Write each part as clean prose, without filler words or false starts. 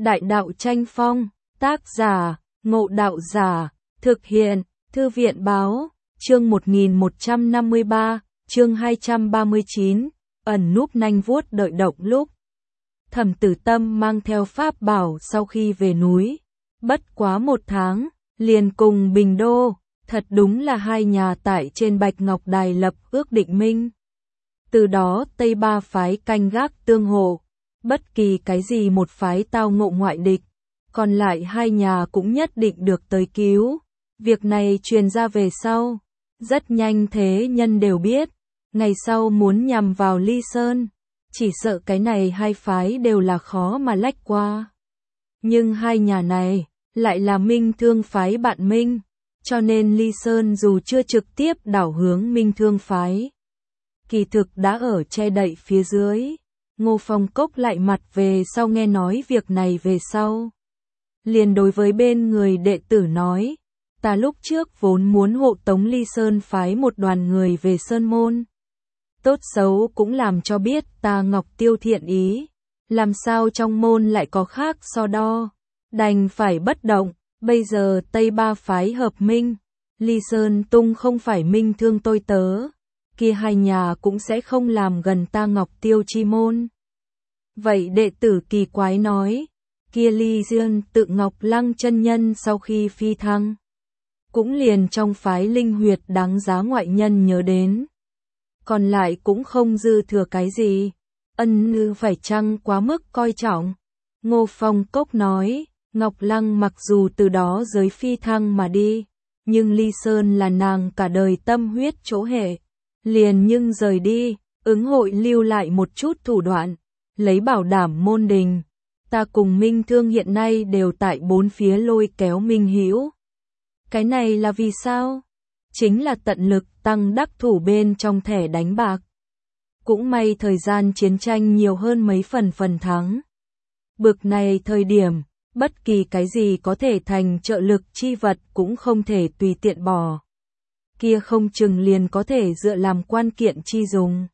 Đại đạo tranh phong, tác giả, Ngộ Đạo Giả, thực hiện, Thư viện báo, chương 1153, chương 239, ẩn núp nanh vuốt đợi động lúc. Thẩm Tử Tâm mang theo pháp bảo sau khi về núi, bất quá 1 tháng, liền cùng Bình Đô, thật đúng là hai nhà tại trên Bạch Ngọc Đài lập ước định minh. Từ đó Tây Ba phái canh gác tương hộ, bất kỳ cái gì một phái tao ngộ ngoại địch, còn lại hai nhà cũng nhất định được tới cứu. Việc này truyền ra về sau, rất nhanh thế nhân đều biết, ngày sau muốn nhằm vào Ly Sơn, chỉ sợ cái này hai phái đều là khó mà lách qua. Nhưng hai nhà này lại là Minh Thương phái bạn Minh, cho nên Ly Sơn dù chưa trực tiếp đảo hướng Minh Thương phái, kỳ thực đã ở che đậy phía dưới. Ngô Phong Cốc lại mặt về sau nghe nói việc này về sau, liền đối với bên người đệ tử nói, ta lúc trước vốn muốn hộ tống Ly Sơn phái một đoàn người về Sơn Môn. Tốt xấu cũng làm cho biết ta Ngọc Tiêu thiện ý, làm sao trong môn lại có khác so đo, đành phải bất động. Bây giờ Tây Ba phái hợp minh, Ly Sơn tung không phải Minh Thương tôi tớ, kia hai nhà cũng sẽ không làm gần ta Ngọc Tiêu chi môn. Vậy đệ tử kỳ quái nói, kia Ly Dương tự Ngọc Lăng chân nhân sau khi phi thăng, cũng liền trong phái linh huyệt đáng giá ngoại nhân nhớ đến. Còn lại cũng không dư thừa cái gì, ân ư phải chăng quá mức coi trọng. Ngô Phong Cốc nói, Ngọc Lăng mặc dù từ đó giới phi thăng mà đi, nhưng Ly Sơn là nàng cả đời tâm huyết chỗ hệ, liền nhưng rời đi, ứng hội lưu lại một chút thủ đoạn, lấy bảo đảm môn đình. Ta cùng Minh Thương hiện nay đều tại bốn phía lôi kéo Minh Hữu. Cái này là vì sao? Chính là tận lực tăng đắc thủ bên trong thẻ đánh bạc. Cũng may thời gian chiến tranh nhiều hơn mấy phần thắng. Bực này thời điểm, bất kỳ cái gì có thể thành trợ lực chi vật cũng không thể tùy tiện bỏ. Kia không chừng liền có thể dựa làm quan kiện chi dùng.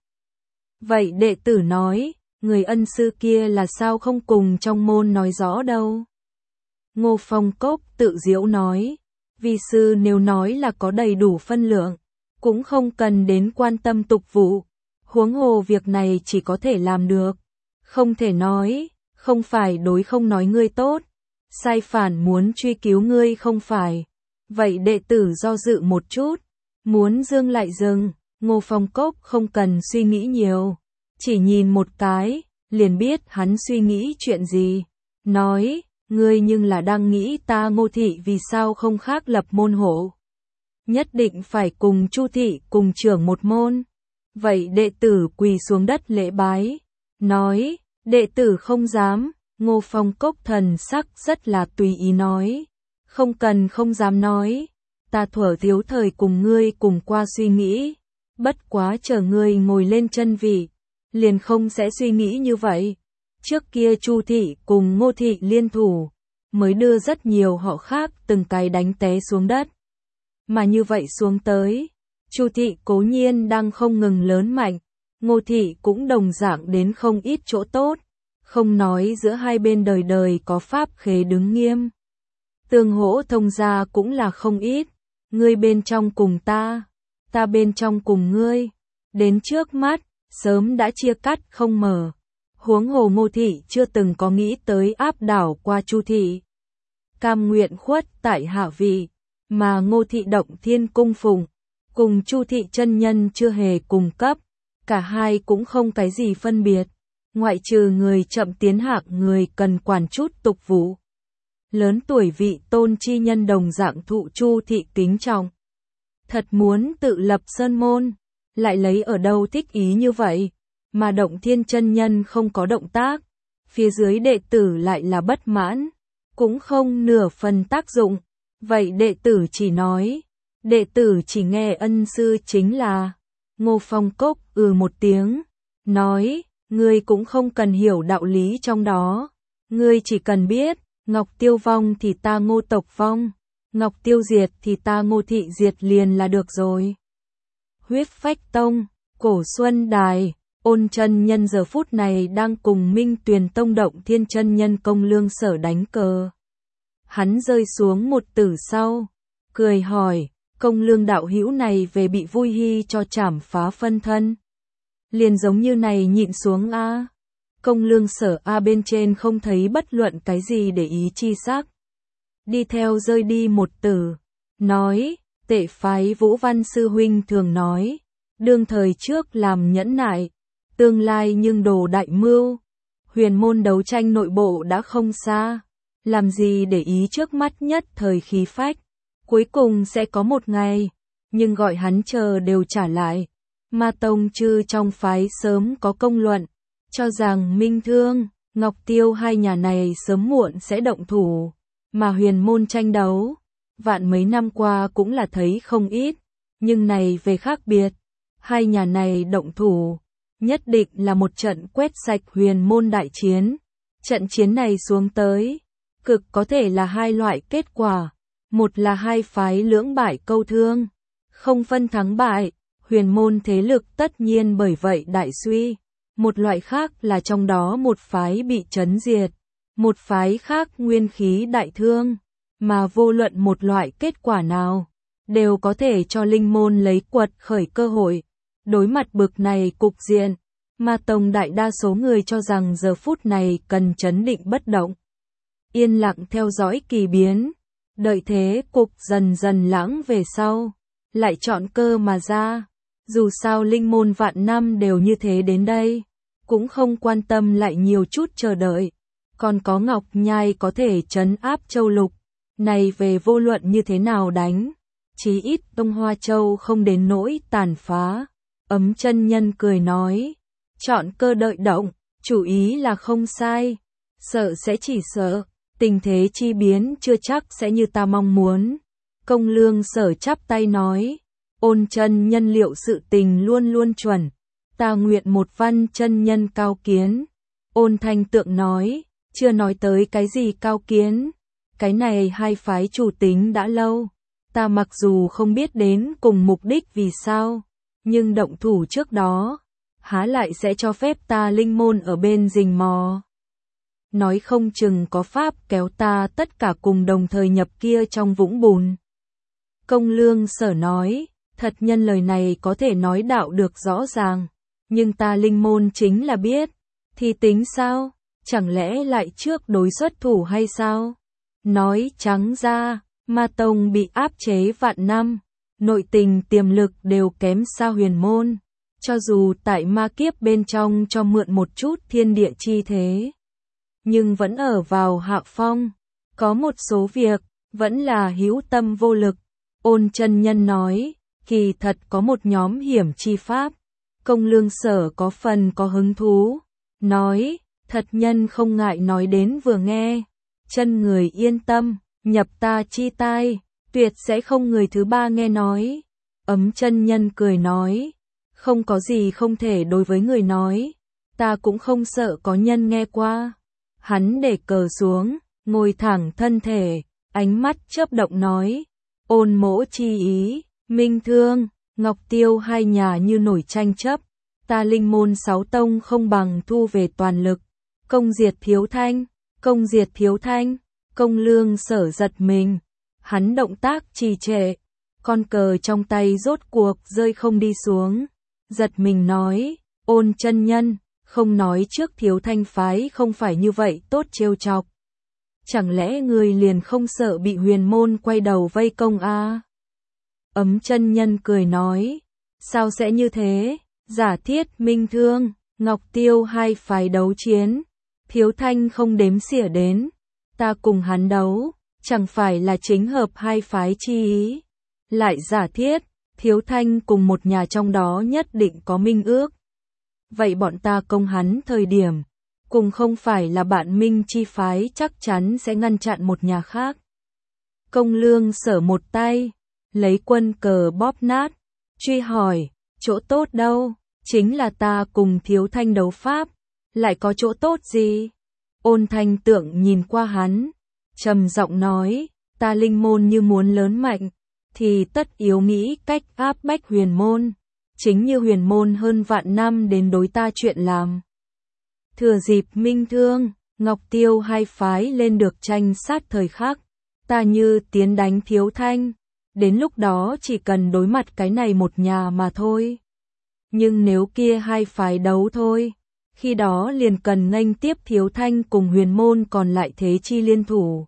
Vậy đệ tử nói, người ân sư kia là sao không cùng trong môn nói rõ đâu? Ngô Phong Cốc tự giễu nói, vi sư nếu nói là có đầy đủ phân lượng, cũng không cần đến quan tâm tục vụ, huống hồ việc này chỉ có thể làm được, không thể nói, không phải đối không nói ngươi tốt, sai phản muốn truy cứu ngươi không phải. Vậy đệ tử do dự một chút, muốn dừng lại dừng. Ngô Phong Cốc không cần suy nghĩ nhiều, chỉ nhìn một cái, liền biết hắn suy nghĩ chuyện gì. Nói, ngươi nhưng là đang nghĩ ta Ngô thị vì sao không khác lập môn hộ, nhất định phải cùng Chu thị cùng trưởng một môn. Vậy đệ tử quỳ xuống đất lễ bái, nói, đệ tử không dám. Ngô Phong Cốc thần sắc rất là tùy ý nói, không cần không dám nói, ta thuở thiếu thời cùng ngươi cùng qua suy nghĩ, bất quá chờ ngươi ngồi lên chân vị, liền không sẽ suy nghĩ như vậy. Trước kia Chu thị cùng Ngô thị liên thủ, mới đưa rất nhiều họ khác từng cái đánh té xuống đất. Mà như vậy xuống tới, Chu thị cố nhiên đang không ngừng lớn mạnh, Ngô thị cũng đồng dạng đến không ít chỗ tốt. Không nói giữa hai bên đời đời có pháp khế đứng nghiêm, tương hỗ thông gia cũng là không ít, ngươi bên trong cùng ta bên trong cùng ngươi, đến trước mắt, sớm đã chia cắt không mở. Huống hồ Ngô thị chưa từng có nghĩ tới áp đảo qua Chu thị, cam nguyện khuất tại hạ vị, mà Ngô thị động thiên cung phụng, cùng Chu thị chân nhân chưa hề cùng cấp, cả hai cũng không cái gì phân biệt. Ngoại trừ người chậm tiến hạng người cần quản chút tục vụ. Lớn tuổi vị tôn chi nhân đồng dạng thụ Chu thị kính trọng. Thật muốn tự lập sơn môn, lại lấy ở đâu thích ý như vậy, mà động thiên chân nhân không có động tác, phía dưới đệ tử lại là bất mãn, cũng không nửa phần tác dụng. Vậy đệ tử chỉ nói, đệ tử chỉ nghe ân sư chính là. Ngô Phong Cốc một tiếng, nói, ngươi cũng không cần hiểu đạo lý trong đó, ngươi chỉ cần biết, Ngọc Tiêu vong thì ta Ngô tộc vong, Ngọc Tiêu diệt thì ta Ngô thị diệt liền là được rồi. Huyết Phách Tông, Cổ Xuân Đài, Ôn chân nhân giờ phút này đang cùng Minh Tuyền Tông Động Thiên chân nhân Công Lương Sở đánh cờ. Hắn rơi xuống một tử sau, cười hỏi, Công Lương đạo hữu này về bị vui hy cho trảm phá phân thân. Liền giống như này nhịn xuống a. Công Lương Sở a bên trên không thấy bất luận cái gì để ý chi sắc. Đi theo rơi đi một tử, nói, Tệ phái Vũ Văn sư huynh thường nói, đương thời trước làm nhẫn nại, tương lai nhưng đồ đại mưu. Huyền môn đấu tranh nội bộ đã không xa, làm gì để ý trước mắt nhất thời khí phách, cuối cùng sẽ có một ngày, nhưng gọi hắn chờ đều trả lại. Ma Tông chư trong phái sớm có công luận, cho rằng Minh Thương, Ngọc Tiêu hai nhà này sớm muộn sẽ động thủ, mà huyền môn tranh đấu, vạn mấy năm qua cũng là thấy không ít, nhưng này về khác biệt, hai nhà này động thủ, nhất định là một trận quét sạch huyền môn đại chiến. Trận chiến này xuống tới, cực có thể là hai loại kết quả, một là hai phái lưỡng bại câu thương, không phân thắng bại, huyền môn thế lực tất nhiên bởi vậy đại suy, một loại khác là trong đó một phái bị trấn diệt, một phái khác nguyên khí đại thương, mà vô luận một loại kết quả nào, đều có thể cho linh môn lấy quật khởi cơ hội. Đối mặt bực này cục diện, Ma Tông đại đa số người cho rằng giờ phút này cần trấn định bất động, yên lặng theo dõi kỳ biến, đợi thế cục dần dần lãng về sau, lại chọn cơ mà ra. Dù sao linh môn vạn năm đều như thế đến đây, cũng không quan tâm lại nhiều chút chờ đợi, còn có Ngọc Nhai có thể trấn áp Châu Lục, này về vô luận như thế nào đánh, chí ít Đông Hoa Châu không đến nỗi tàn phá. Ấm chân nhân cười nói, chọn cơ đợi động, chủ ý là không sai, sợ sẽ chỉ sợ, tình thế chi biến chưa chắc sẽ như ta mong muốn. Công Lương Sở chắp tay nói, Ôn chân nhân liệu sự tình luôn luôn chuẩn, ta nguyện một văn chân nhân cao kiến. Ôn Thanh Tượng nói, chưa nói tới cái gì cao kiến, cái này hai phái chủ tính đã lâu, ta mặc dù không biết đến cùng mục đích vì sao, nhưng động thủ trước đó, há lại sẽ cho phép ta linh môn ở bên rình mò. Nói không chừng có pháp kéo ta tất cả cùng đồng thời nhập kia trong vũng bùn. Công Lương Sở nói, thật nhân lời này có thể nói đạo được rõ ràng, nhưng ta linh môn chính là biết, thì tính sao, chẳng lẽ lại trước đối xuất thủ hay sao? Nói trắng ra, Ma Tông bị áp chế vạn năm, nội tình tiềm lực đều kém xa huyền môn, cho dù tại ma kiếp bên trong cho mượn một chút thiên địa chi thế, nhưng vẫn ở vào hạ phong, có một số việc, vẫn là hữu tâm vô lực. Ôn chân nhân nói, kỳ thật có một nhóm hiểm chi pháp, Công Lương Sở có phần có hứng thú, nói, thật nhân không ngại nói đến vừa nghe, chân người yên tâm, nhập ta chi tai, tuyệt sẽ không người thứ ba nghe nói. Ấm chân nhân cười nói, không có gì không thể đối với người nói, ta cũng không sợ có nhân nghe qua. Hắn để cờ xuống, ngồi thẳng thân thể, ánh mắt chớp động nói, Ôn mỗ chi ý, Minh Thương, Ngọc Tiêu hai nhà như nổi tranh chấp, ta linh môn sáu tông không bằng thu về toàn lực, công diệt Thiếu Thanh, công diệt Thiếu Thanh. Công Lương Sở giật mình, hắn động tác trì trệ, con cờ trong tay rốt cuộc rơi không đi xuống, giật mình nói, Ôn chân nhân, không nói trước Thiếu Thanh phái không phải như vậy tốt trêu chọc. Chẳng lẽ người liền không sợ bị huyền môn quay đầu vây công a? Ấm chân nhân cười nói, sao sẽ như thế, giả thiết Minh Thương, Ngọc Tiêu hai phái đấu chiến, Thiếu Thanh không đếm xỉa đến, ta cùng hắn đấu, chẳng phải là chính hợp hai phái chi ý. Lại giả thiết, Thiếu Thanh cùng một nhà trong đó nhất định có minh ước. Vậy bọn ta công hắn thời điểm, cùng không phải là bạn minh chi phái chắc chắn sẽ ngăn chặn một nhà khác. Công Lương Sở một tay, lấy quân cờ bóp nát, truy hỏi, chỗ tốt đâu, chính là ta cùng Thiếu Thanh đấu pháp, lại có chỗ tốt gì? Ôn Thanh Tượng nhìn qua hắn, trầm giọng nói, ta linh môn như muốn lớn mạnh, thì tất yếu nghĩ cách áp bách huyền môn, chính như huyền môn hơn vạn năm đến đối ta chuyện làm. Thừa dịp Minh Thương, Ngọc Tiêu hai phái lên được tranh sát thời khắc, ta như tiến đánh Thiếu Thanh, đến lúc đó chỉ cần đối mặt cái này một nhà mà thôi. Nhưng nếu kia hai phái đấu thôi, khi đó liền cần nghênh tiếp Thiếu Thanh cùng huyền môn còn lại thế chi liên thủ.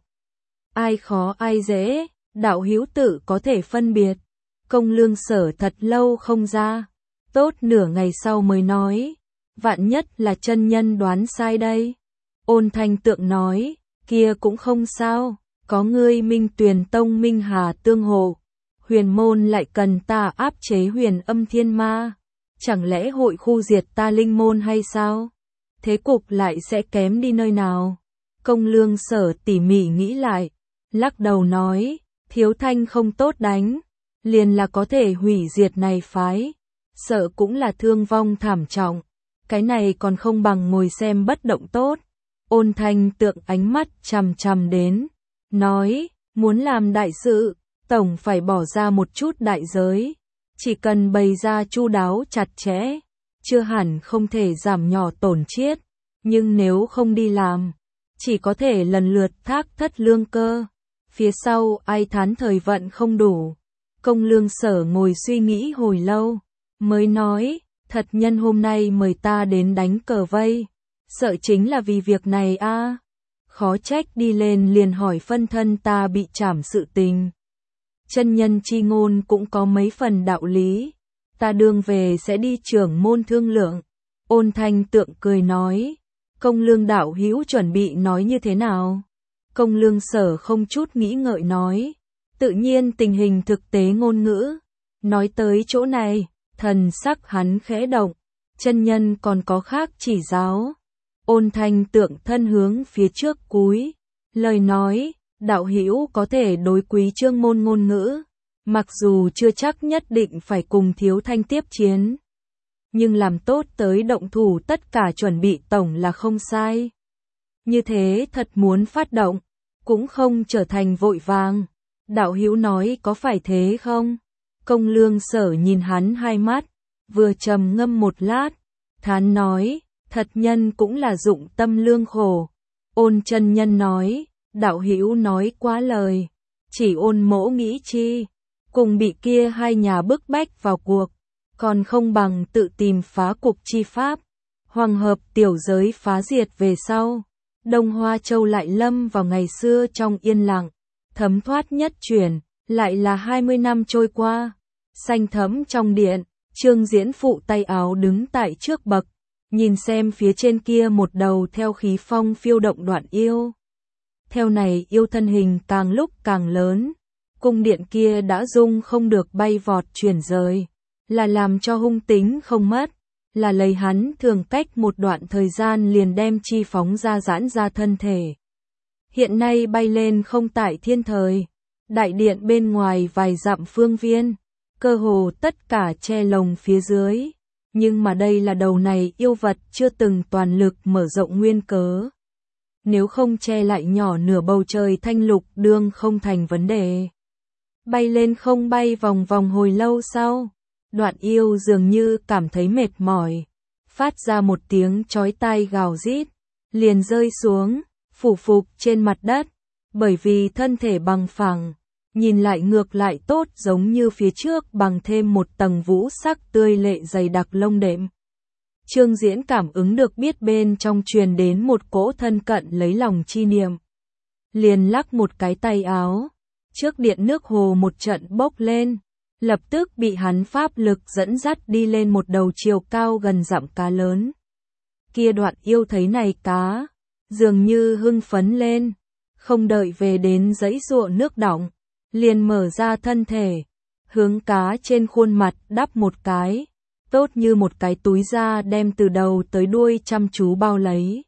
Ai khó ai dễ, đạo hữu tự có thể phân biệt. Công Lương Sở thật lâu không ra, tốt nửa ngày sau mới nói, vạn nhất là chân nhân đoán sai đây. Ôn Thanh Tượng nói, kia cũng không sao, có ngươi Minh Tuyền Tông Minh Hà tương hộ, huyền môn lại cần ta áp chế huyền âm thiên ma, chẳng lẽ hội khu diệt ta linh môn hay sao? Thế cục lại sẽ kém đi nơi nào? Công Lương Sở tỉ mỉ nghĩ lại, lắc đầu nói, Thiếu Thanh không tốt đánh, liền là có thể hủy diệt này phái, sợ cũng là thương vong thảm trọng, cái này còn không bằng ngồi xem bất động tốt. Ôn Thanh Tượng ánh mắt chằm chằm đến, nói, muốn làm đại sự, tổng phải bỏ ra một chút đại giới, chỉ cần bày ra chu đáo chặt chẽ, chưa hẳn không thể giảm nhỏ tổn chiết, nhưng nếu không đi làm, chỉ có thể lần lượt thác thất lương cơ, phía sau ai thán thời vận không đủ. Công Lương Sở ngồi suy nghĩ hồi lâu, mới nói, thật nhân hôm nay mời ta đến đánh cờ vây, sợ chính là vì việc này a. Khó trách đi lên liền hỏi phân thân ta bị trảm sự tình. Chân nhân chi ngôn cũng có mấy phần đạo lý, ta đương về sẽ đi trưởng môn thương lượng. Ôn Thanh Tượng cười nói, Công Lương đạo hữu chuẩn bị nói như thế nào? Công Lương Sở không chút nghĩ ngợi nói, tự nhiên tình hình thực tế ngôn ngữ. Nói tới chỗ này, thần sắc hắn khẽ động, chân nhân còn có khác chỉ giáo. Ôn Thanh Tượng thân hướng phía trước cúi, lời nói, đạo hữu có thể đối quý trương môn ngôn ngữ, mặc dù chưa chắc nhất định phải cùng Thiếu Thanh tiếp chiến, nhưng làm tốt tới động thủ tất cả chuẩn bị tổng là không sai. Như thế thật muốn phát động, cũng không trở thành vội vàng. Đạo hữu nói có phải thế không? Công Lương Sở nhìn hắn hai mắt, vừa trầm ngâm một lát, thán nói, thật nhân cũng là dụng tâm lương khổ. Ôn chân nhân nói, đạo hữu nói quá lời, chỉ ôn mỗ nghĩ chi, cùng bị kia hai nhà bức bách vào cuộc, còn không bằng tự tìm phá cục chi pháp. Hoàng hợp tiểu giới phá diệt về sau, Đông Hoa Châu lại lâm vào ngày xưa trong yên lặng, thấm thoát nhất chuyển, lại là 20 năm trôi qua. Xanh thấm trong điện, Trương Diễn phụ tay áo đứng tại trước bậc, nhìn xem phía trên kia một đầu theo khí phong phiêu động đoạn yêu. Theo này yêu thân hình càng lúc càng lớn, cung điện kia đã dung không được bay vọt chuyển rời, là làm cho hung tính không mất, là lấy hắn thường cách một đoạn thời gian liền đem chi phóng ra giãn ra thân thể. Hiện nay bay lên không tại thiên thời, đại điện bên ngoài vài dặm phương viên, cơ hồ tất cả che lồng phía dưới, nhưng mà đây là đầu này yêu vật chưa từng toàn lực mở rộng nguyên cớ. Nếu không che lại nhỏ nửa bầu trời thanh lục đương không thành vấn đề. Bay lên không bay vòng vòng hồi lâu sau, đoạn yêu dường như cảm thấy mệt mỏi, phát ra một tiếng chói tai gào rít, liền rơi xuống, phủ phục trên mặt đất, bởi vì thân thể bằng phẳng, nhìn lại ngược lại tốt giống như phía trước bằng thêm một tầng vũ sắc tươi lệ dày đặc lông đệm. Trương Diễn cảm ứng được biết bên trong truyền đến một cỗ thân cận lấy lòng chi niệm. Liền lắc một cái tay áo, trước điện nước hồ một trận bốc lên, lập tức bị hắn pháp lực dẫn dắt đi lên một đầu chiều cao gần dặm cá lớn. Kia đoạn yêu thấy này cá, dường như hưng phấn lên, không đợi về đến dãy ruộng nước đọng, liền mở ra thân thể, hướng cá trên khuôn mặt đắp một cái, tốt như một cái túi da đem từ đầu tới đuôi chăm chú bao lấy.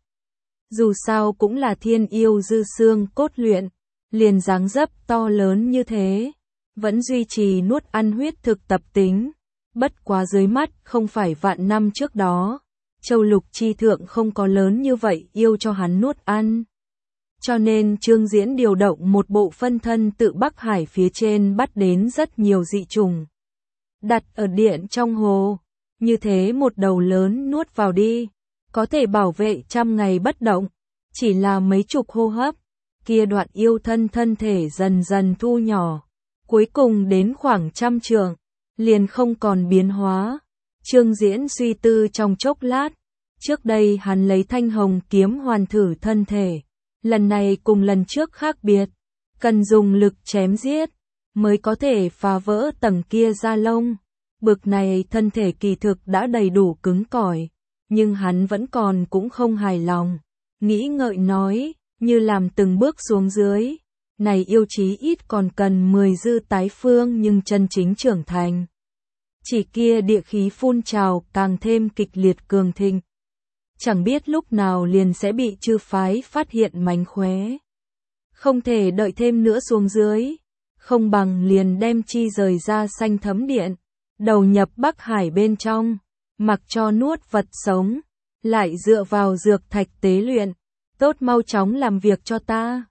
Dù sao cũng là thiên yêu dư xương cốt luyện, liền dáng dấp to lớn như thế, vẫn duy trì nuốt ăn huyết thực tập tính, bất quá dưới mắt không phải vạn năm trước đó, châu lục chi thượng không có lớn như vậy yêu cho hắn nuốt ăn. Cho nên Trương Diễn điều động một bộ phân thân tự Bắc Hải phía trên bắt đến rất nhiều dị trùng. đặt ở điện trong hồ, như thế một đầu lớn nuốt vào đi, có thể bảo vệ 100 ngày bất động, chỉ là mấy chục hô hấp, kia đoạn yêu thân thể dần dần thu nhỏ, cuối cùng đến khoảng 100 trượng, liền không còn biến hóa. Trương Diễn suy tư trong chốc lát, trước đây hắn lấy thanh hồng kiếm hoàn thử thân thể, lần này cùng lần trước khác biệt, cần dùng lực chém giết, mới có thể phá vỡ tầng kia da lông. Bực này thân thể kỳ thực đã đầy đủ cứng cỏi, nhưng hắn vẫn còn cũng không hài lòng, nghĩ ngợi nói, như làm từng bước xuống dưới, này yêu chí ít còn cần 10 dư tái phương nhưng chân chính trưởng thành. Chỉ kia địa khí phun trào càng thêm kịch liệt cường thịnh. Chẳng biết lúc nào liền sẽ bị chư phái phát hiện mánh khóe. Không thể đợi thêm nữa xuống dưới, không bằng liền đem chi rời ra xanh thấm điện, đầu nhập Bắc Hải bên trong, mặc cho nuốt vật sống, lại dựa vào dược thạch tế luyện, tốt mau chóng làm việc cho ta.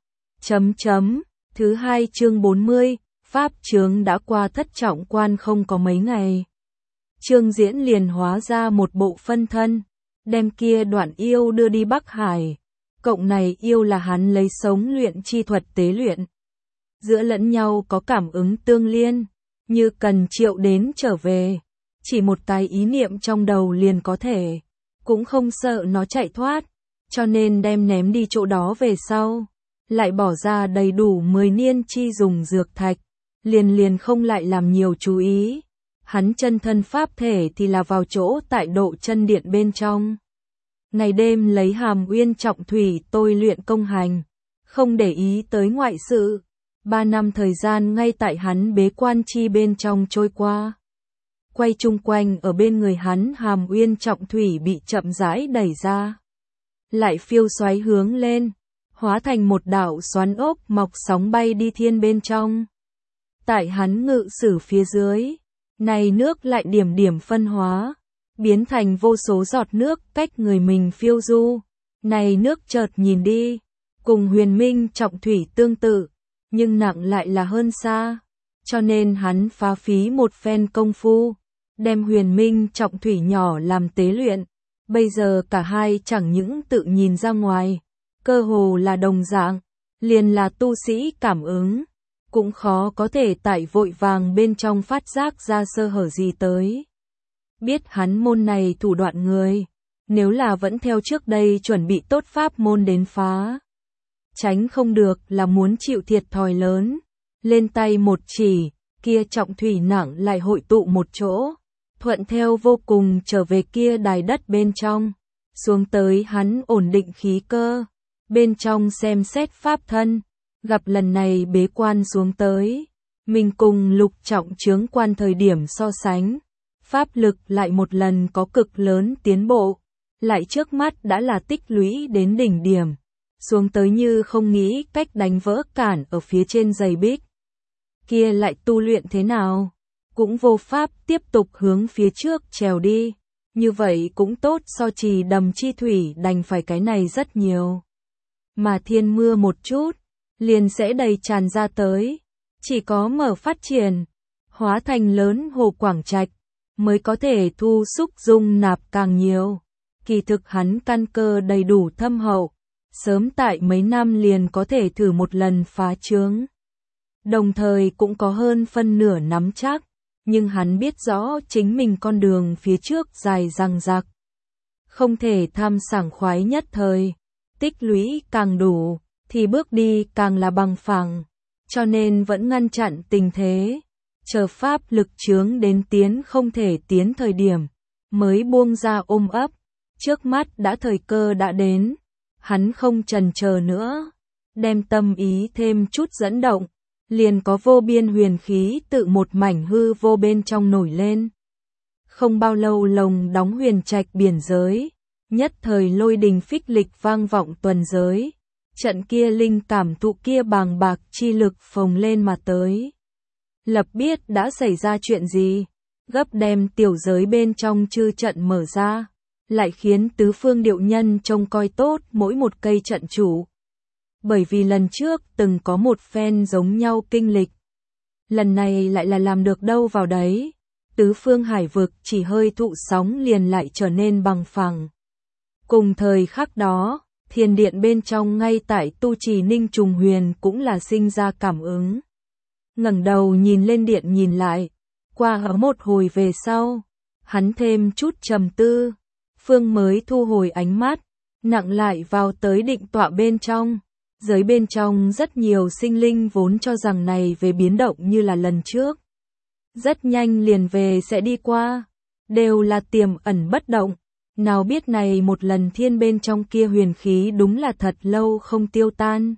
Thứ 2 chương 40, Pháp chướng đã qua thất trọng quan không có mấy ngày. Trương Diễn liền hóa ra một bộ phân thân, đem kia đoạn yêu đưa đi Bắc Hải. Cộng này yêu là hắn lấy sống luyện chi thuật tế luyện. Giữa lẫn nhau có cảm ứng tương liên, như cần triệu đến trở về. Chỉ một cái ý niệm trong đầu liền có thể, cũng không sợ nó chạy thoát, cho nên đem ném đi chỗ đó về sau. Lại bỏ ra đầy đủ 10 niên chi dùng dược thạch, liền không lại làm nhiều chú ý. Hắn chân thân pháp thể thì là vào chỗ tại độ chân điện bên trong. Ngày đêm lấy Hàm Uyên trọng thủy tôi luyện công hành, không để ý tới ngoại sự. 3 năm thời gian ngay tại hắn bế quan chi bên trong trôi qua. Quay chung quanh ở bên người hắn Hàm Uyên trọng thủy bị chậm rãi đẩy ra. Lại phiêu xoáy hướng lên, hóa thành một đạo xoắn ốc mọc sóng bay đi thiên bên trong. Tại hắn ngự sử phía dưới, này nước lại điểm điểm phân hóa, biến thành vô số giọt nước cách người mình phiêu du. Này nước chợt nhìn đi, cùng Huyền Minh trọng thủy tương tự, nhưng nặng lại là hơn xa. Cho nên hắn phá phí một phen công phu, đem Huyền Minh trọng thủy nhỏ làm tế luyện. Bây giờ cả hai chẳng những tự nhìn ra ngoài, cơ hồ là đồng dạng, liền là tu sĩ cảm ứng, cũng khó có thể tại vội vàng bên trong phát giác ra sơ hở gì tới. Biết hắn môn này thủ đoạn người, nếu là vẫn theo trước đây chuẩn bị tốt pháp môn đến phá, tránh không được là muốn chịu thiệt thòi lớn. Lên tay một chỉ, kia trọng thủy nặng lại hội tụ một chỗ, thuận theo vô cùng trở về kia đài đất bên trong, xuống tới hắn ổn định khí cơ, bên trong xem xét pháp thân, gặp lần này bế quan xuống tới, mình cùng lục trọng chướng quan thời điểm so sánh, pháp lực lại một lần có cực lớn tiến bộ, lại trước mắt đã là tích lũy đến đỉnh điểm, xuống tới như không nghĩ cách đánh vỡ cản ở phía trên dày bích. Kia lại tu luyện thế nào? Cũng vô pháp tiếp tục hướng phía trước trèo đi, như vậy cũng tốt so trì đầm chi thủy đành phải cái này rất nhiều. Mà thiên mưa một chút, liền sẽ đầy tràn ra tới, chỉ có mở phát triển, hóa thành lớn hồ quảng trạch, mới có thể thu xúc dung nạp càng nhiều. Kỳ thực hắn căn cơ đầy đủ thâm hậu, sớm tại mấy năm liền có thể thử một lần phá chướng. Đồng thời cũng có hơn phân nửa nắm chắc, nhưng hắn biết rõ chính mình con đường phía trước dài dằng dặc. Không thể tham sảng khoái nhất thời, tích lũy càng đủ, thì bước đi càng là bằng phẳng, cho nên vẫn ngăn chặn tình thế, chờ pháp lực chướng đến tiến không thể tiến thời điểm, mới buông ra ôm ấp, trước mắt đã thời cơ đã đến, hắn không chần chờ nữa, đem tâm ý thêm chút dẫn động, liền có vô biên huyền khí tự một mảnh hư vô bên trong nổi lên. Không bao lâu lồng đóng huyền trạch biển giới, nhất thời lôi đình phích lịch vang vọng tuần giới. Trận kia linh cảm thụ kia bàng bạc chi lực phồng lên mà tới. Lập biết đã xảy ra chuyện gì, gấp đem tiểu giới bên trong chư trận mở ra, lại khiến tứ phương điệu nhân trông coi tốt mỗi một cây trận chủ. Bởi vì lần trước từng có một phen giống nhau kinh lịch. Lần này lại là làm được đâu vào đấy, tứ phương hải vực chỉ hơi thụ sóng liền lại trở nên bằng phẳng. Cùng thời khắc đó, thiền điện bên trong ngay tại tu trì Ninh Trùng Huyền cũng là sinh ra cảm ứng. Ngẩng đầu nhìn lên điện nhìn lại, qua ở một hồi về sau, hắn thêm chút trầm tư, phương mới thu hồi ánh mắt, nặng lại vào tới định tọa bên trong. Giới bên trong rất nhiều sinh linh vốn cho rằng này về biến động như là lần trước. Rất nhanh liền về sẽ đi qua, đều là tiềm ẩn bất động. Nào biết này một lần thiên bên trong kia huyền khí đúng là thật lâu không tiêu tan.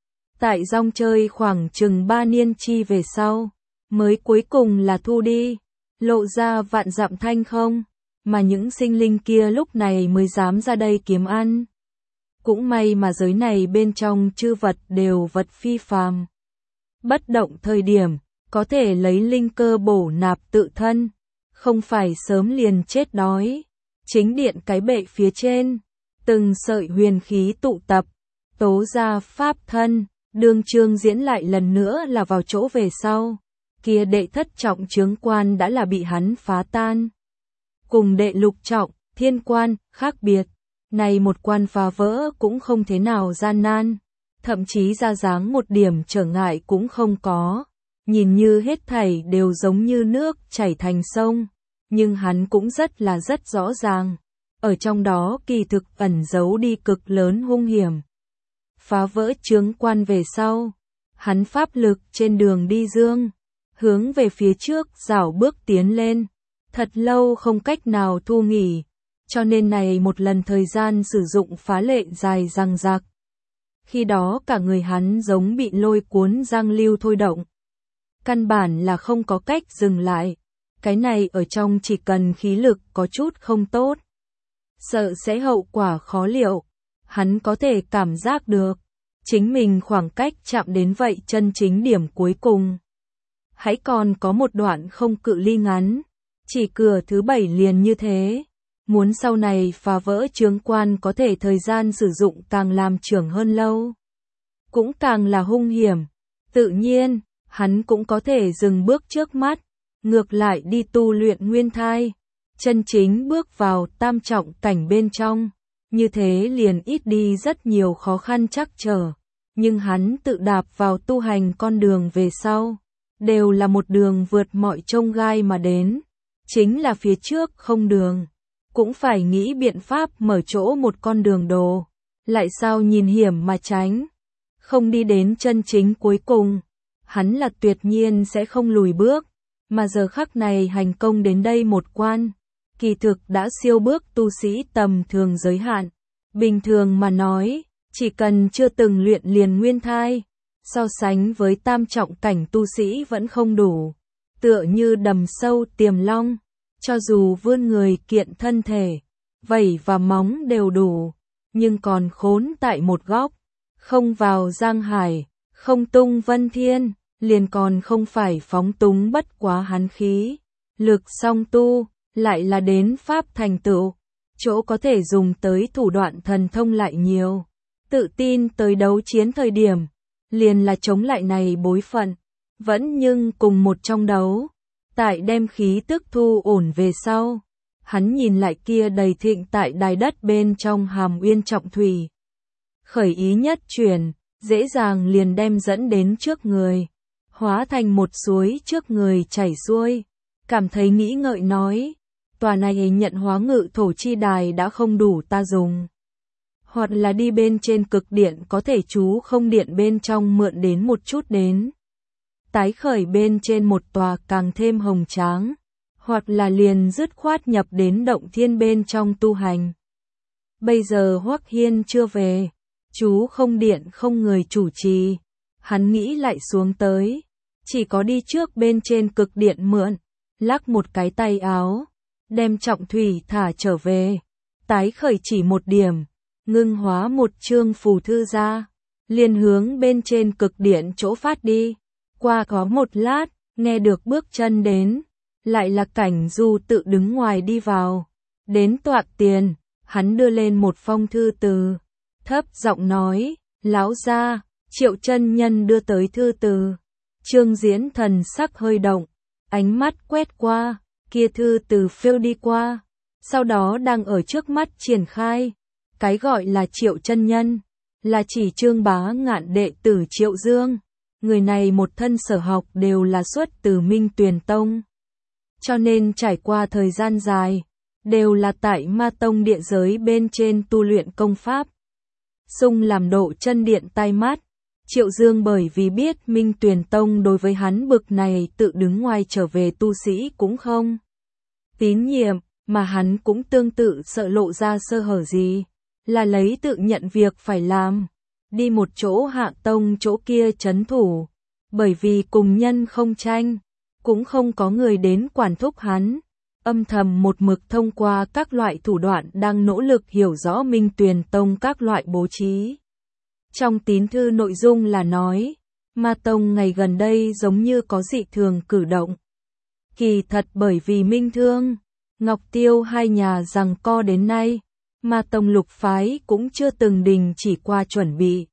Tại rong chơi khoảng chừng 3 niên chi về sau, mới cuối cùng là thu đi, lộ ra vạn dặm thanh không, mà những sinh linh kia lúc này mới dám ra đây kiếm ăn. Cũng may mà giới này bên trong chư vật đều vật phi phàm. Bất động thời điểm, có thể lấy linh cơ bổ nạp tự thân, không phải sớm liền chết đói. Chính điện cái bệ phía trên, từng sợi huyền khí tụ tập, tố ra pháp thân, đương chương diễn lại lần nữa là vào chỗ về sau. Kia đệ thất trọng chướng quan đã là bị hắn phá tan. Cùng đệ lục trọng, thiên quan, khác biệt. Này một quan phá vỡ cũng không thế nào gian nan, thậm chí ra dáng một điểm trở ngại cũng không có. Nhìn như hết thảy đều giống như nước chảy thành sông, nhưng hắn cũng rất rõ ràng. Ở trong đó kỳ thực ẩn giấu đi cực lớn hung hiểm. Phá vỡ chướng quan về sau, hắn pháp lực trên đường đi dương, hướng về phía trước rảo bước tiến lên, thật lâu không cách nào thu nghỉ. Cho nên này một lần thời gian sử dụng phá lệ dài dằng dặc. Khi đó cả người hắn giống bị lôi cuốn giang lưu thôi động. Căn bản là không có cách dừng lại. Cái này ở trong chỉ cần khí lực có chút không tốt, sợ sẽ hậu quả khó liệu. Hắn có thể cảm giác được, chính mình khoảng cách chạm đến vậy chân chính điểm cuối cùng. Hãy còn có một đoạn không cự ly ngắn, chỉ cửa thứ 7 liền như thế. Muốn sau này phá vỡ chướng quan có thể thời gian sử dụng càng làm trưởng hơn lâu, cũng càng là hung hiểm. Tự nhiên, hắn cũng có thể dừng bước trước mắt, ngược lại đi tu luyện nguyên thai, chân chính bước vào tam trọng cảnh bên trong, như thế liền ít đi rất nhiều khó khăn trắc trở. Nhưng hắn tự đạp vào tu hành con đường về sau, đều là một đường vượt mọi chông gai mà đến, chính là phía trước không đường. Cũng phải nghĩ biện pháp mở chỗ một con đường đồ, lại sao nhìn hiểm mà tránh, không đi đến chân chính cuối cùng, hắn là tuyệt nhiên sẽ không lùi bước, mà giờ khắc này hành công đến đây một quan, kỳ thực đã siêu bước tu sĩ tầm thường giới hạn. Bình thường mà nói, chỉ cần chưa từng luyện liền nguyên thai, so sánh với tam trọng cảnh tu sĩ vẫn không đủ, tựa như đầm sâu tiềm long. Cho dù vươn người kiện thân thể, vảy và móng đều đủ, nhưng còn khốn tại một góc, không vào giang hải, không tung vân thiên, liền còn không phải phóng túng bất quá hắn khí. Lực song tu, lại là đến pháp thành tựu, chỗ có thể dùng tới thủ đoạn thần thông lại nhiều. Tự tin tới đấu chiến thời điểm, liền là chống lại này bối phận, vẫn nhưng cùng một trong đấu. Tại đem khí tức thu ổn về sau, hắn nhìn lại kia đầy thịnh tại đài đất bên trong Hàm Uyên trọng thủy. Khởi ý nhất chuyển, dễ dàng liền đem dẫn đến trước người, hóa thành một suối trước người chảy xuôi. Cảm thấy nghĩ ngợi nói, tòa này nhận hóa ngự thổ chi đài đã không đủ ta dùng. Hoặc là đi bên trên cực điện có thể chú không điện bên trong mượn đến một chút đến. Tái khởi bên trên một tòa càng thêm hồng tráng, hoặc là liền dứt khoát nhập đến động thiên bên trong tu hành. Bây giờ Hoắc Hiên chưa về, chú không điện không người chủ trì, hắn nghĩ lại xuống tới, chỉ có đi trước bên trên cực điện mượn, lắc một cái tay áo, đem trọng thủy thả trở về, tái khởi chỉ một điểm, ngưng hóa một chương phù thư ra, liền hướng bên trên cực điện chỗ phát đi. Qua có một lát, nghe được bước chân đến, lại là Cảnh Du tự đứng ngoài đi vào. Đến tọa tiền, hắn đưa lên một phong thư từ, thấp giọng nói, lão gia, Triệu chân nhân đưa tới thư từ. Trương Diễn thần sắc hơi động, ánh mắt quét qua, kia thư từ phêu đi qua, sau đó đang ở trước mắt triển khai. Cái gọi là Triệu chân nhân, là chỉ Trương Bá Ngạn đệ tử Triệu Dương. Người này một thân sở học đều là xuất từ Minh Tuyền Tông. Cho nên trải qua thời gian dài, đều là tại Ma Tông địa giới bên trên tu luyện công pháp. Sung làm độ chân điện tai mắt. Triệu Dương bởi vì biết Minh Tuyền Tông đối với hắn bực này tự đứng ngoài trở về tu sĩ cũng không tín nhiệm, mà hắn cũng tương tự sợ lộ ra sơ hở gì, là lấy tự nhận việc phải làm, đi một chỗ Hạ Tông chỗ kia trấn thủ, bởi vì cùng nhân không tranh, cũng không có người đến quản thúc hắn, âm thầm một mực thông qua các loại thủ đoạn đang nỗ lực hiểu rõ Minh Tuyền Tông các loại bố trí. Trong tín thư nội dung là nói, Ma Tông ngày gần đây giống như có dị thường cử động. Kỳ thật bởi vì Minh Thương, Ngọc Tiêu hai nhà giằng co đến nay, Ma Tông lục phái cũng chưa từng đình chỉ qua chuẩn bị.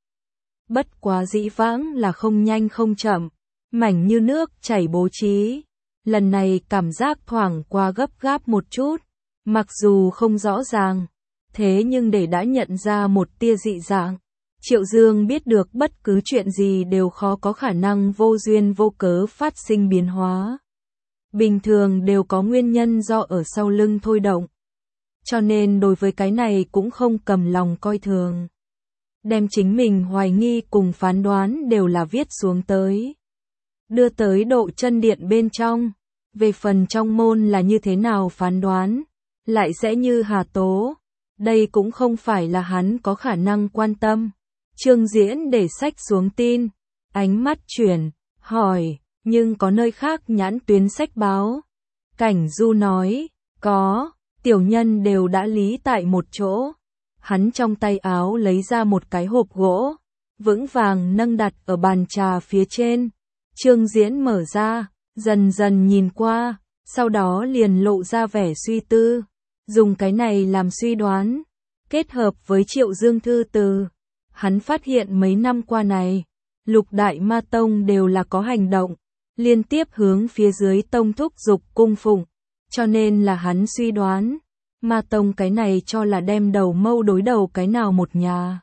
Bất quá dĩ vãng là không nhanh không chậm, mảnh như nước chảy bố trí. Lần này cảm giác thoảng qua gấp gáp một chút, mặc dù không rõ ràng, thế nhưng để đã nhận ra một tia dị dạng. Triệu Dương biết được bất cứ chuyện gì đều khó có khả năng vô duyên vô cớ phát sinh biến hóa. Bình thường đều có nguyên nhân do ở sau lưng thôi động. Cho nên đối với cái này cũng không cầm lòng coi thường. Đem chính mình hoài nghi cùng phán đoán đều là viết xuống tới. Đưa tới độ chân điện bên trong. Về phần trong môn là như thế nào phán đoán, lại sẽ như hà tố. Đây cũng không phải là hắn có khả năng quan tâm. Trương Diễn để sách xuống tin, ánh mắt chuyển, hỏi, nhưng có nơi khác nhãn tuyến sách báo. Cảnh Du nói, có, tiểu nhân đều đã lý tại một chỗ. Hắn trong tay áo lấy ra một cái hộp gỗ, vững vàng nâng đặt ở bàn trà phía trên. Trương Diễn mở ra, dần dần nhìn qua, sau đó liền lộ ra vẻ suy tư. Dùng cái này làm suy đoán, kết hợp với Triệu Dương thư từ. Hắn phát hiện mấy năm qua này, lục đại Ma Tông đều là có hành động, liên tiếp hướng phía dưới tông thúc giục cung phụng, cho nên là hắn suy đoán, Ma Tông cái này cho là đem đầu mâu đối đầu cái nào một nhà.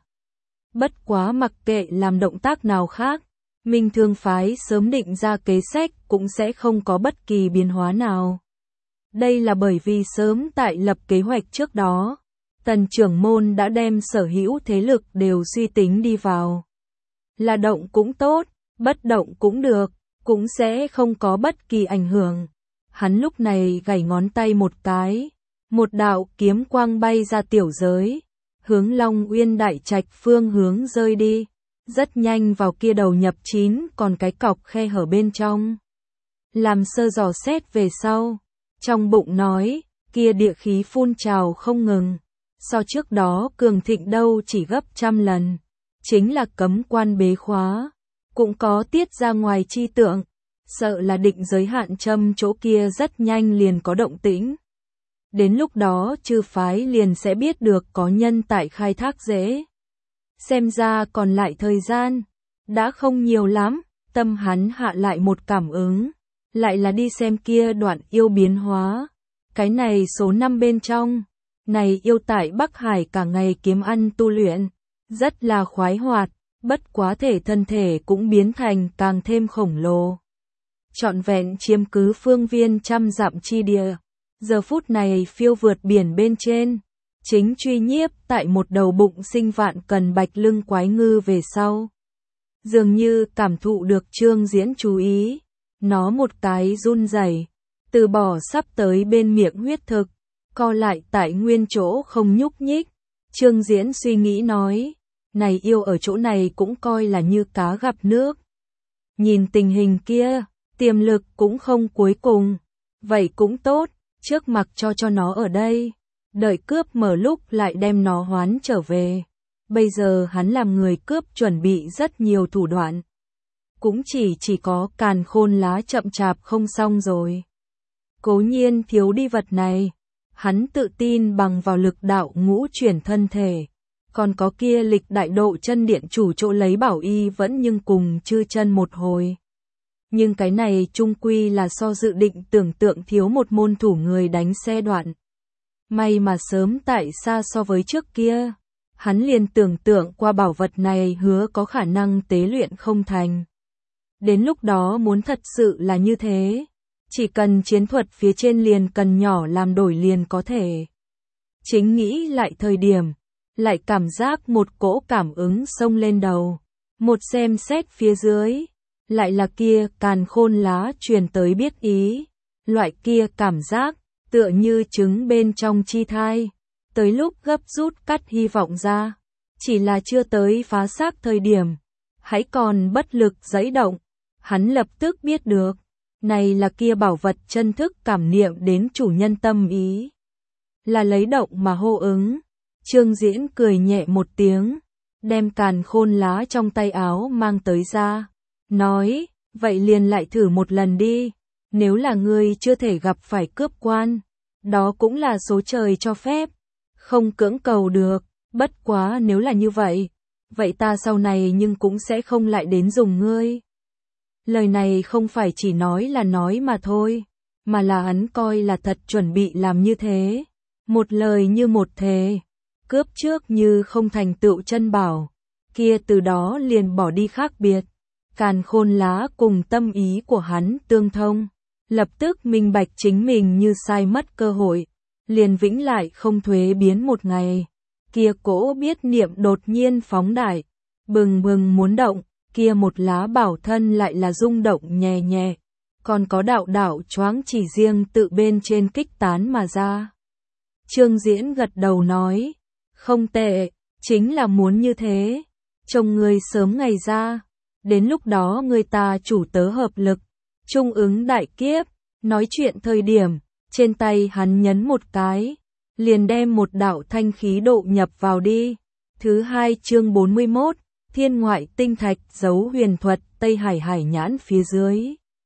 Bất quá mặc kệ làm động tác nào khác, Minh Thương phái sớm định ra kế sách cũng sẽ không có bất kỳ biến hóa nào. Đây là bởi vì sớm tại lập kế hoạch trước đó, Tần trưởng môn đã đem sở hữu thế lực đều suy tính đi vào. Là động cũng tốt, bất động cũng được, cũng sẽ không có bất kỳ ảnh hưởng. Hắn lúc này gảy ngón tay một cái, một đạo kiếm quang bay ra tiểu giới, hướng Long Uyên Đại Trạch phương hướng rơi đi, rất nhanh vào kia đầu nhập chín còn cái cọc khe hở bên trong. Làm sơ dò xét về sau, trong bụng nói, kia địa khí phun trào không ngừng. So trước đó cường thịnh đâu chỉ gấp trăm lần, chính là cấm quan bế khóa, cũng có tiết ra ngoài chi tượng, sợ là định giới hạn châm chỗ kia rất nhanh liền có động tĩnh. Đến lúc đó chư phái liền sẽ biết được có nhân tại khai thác dễ. Xem ra còn lại thời gian, đã không nhiều lắm, tâm hắn hạ lại một cảm ứng, lại là đi xem kia đoạn yêu biến hóa, cái này số 5 bên trong. Này yêu tại Bắc Hải cả ngày kiếm ăn tu luyện, rất là khoái hoạt, bất quá thể thân thể cũng biến thành càng thêm khổng lồ. Trọn vẹn chiếm cứ phương viên trăm dặm chi địa, giờ phút này phiêu vượt biển bên trên, chính truy nhiếp tại một đầu bụng sinh vạn cần bạch lưng quái ngư về sau. Dường như cảm thụ được Trương Diễn chú ý, nó một cái run rẩy, từ bỏ sắp tới bên miệng huyết thực. Co lại tại nguyên chỗ không nhúc nhích. Trương Diễn suy nghĩ nói, này yêu ở chỗ này cũng coi là như cá gặp nước. Nhìn tình hình kia, tiềm lực cũng không cuối cùng. Vậy cũng tốt, trước mặc cho nó ở đây. Đợi cướp mở lúc lại đem nó hoán trở về. Bây giờ hắn làm người cướp chuẩn bị rất nhiều thủ đoạn. Cũng chỉ có càn khôn lá chậm chạp không xong rồi. Cố nhiên thiếu đi vật này. Hắn tự tin bằng vào lực đạo ngũ chuyển thân thể, còn có kia lịch đại độ chân điện chủ chỗ lấy bảo y vẫn nhưng cùng chư chân một hồi. Nhưng cái này chung quy là so dự định tưởng tượng thiếu một môn thủ người đánh xe đoạn. May mà sớm tại xa so với trước kia, hắn liền tưởng tượng qua bảo vật này hứa có khả năng tế luyện không thành. Đến lúc đó muốn thật sự là như thế, chỉ cần chiến thuật phía trên liền cần nhỏ làm đổi liền có thể. Chính nghĩ lại thời điểm, lại cảm giác một cỗ cảm ứng xông lên đầu. Một xem xét phía dưới, lại là kia càn khôn lá truyền tới biết ý. Loại kia cảm giác, tựa như trứng bên trong chi thai. Tới lúc gấp rút cắt hy vọng ra, chỉ là chưa tới phá xác thời điểm. Hãy còn bất lực giãy động, hắn lập tức biết được. Này là kia bảo vật chân thức cảm niệm đến chủ nhân tâm ý. Là lấy động mà hô ứng. Trương Diễn cười nhẹ một tiếng, đem càn khôn lá trong tay áo mang tới ra. Nói, vậy liền lại thử một lần đi. Nếu là ngươi chưa thể gặp phải cướp quan, đó cũng là số trời cho phép. Không cưỡng cầu được, bất quá nếu là như vậy, vậy ta sau này nhưng cũng sẽ không lại đến dùng ngươi. Lời này không phải chỉ nói mà thôi, mà là hắn coi là thật chuẩn bị làm như thế. Một lời như một thề, cướp trước như không thành tựu chân bảo, kia từ đó liền bỏ đi khác biệt. Càn khôn lá cùng tâm ý của hắn tương thông, lập tức minh bạch chính mình như sai mất cơ hội, liền vĩnh lại không thuế biến một ngày. Kia cỗ biết niệm đột nhiên phóng đại, bừng bừng muốn động, kia một lá bảo thân lại là rung động nhẹ nhẹ, còn có đạo đạo choáng chỉ riêng tự bên trên kích tán mà ra. Trương Diễn gật đầu nói, không tệ, chính là muốn như thế, trông ngươi sớm ngày ra, đến lúc đó người ta chủ tớ hợp lực, trung ứng đại kiếp. Nói chuyện thời điểm, trên tay hắn nhấn một cái, liền đem một đạo thanh khí độ nhập vào đi. Thứ 2 chương 41, Thiên ngoại tinh thạch giấu huyền thuật, Tây Hải hải nhãn phía dưới.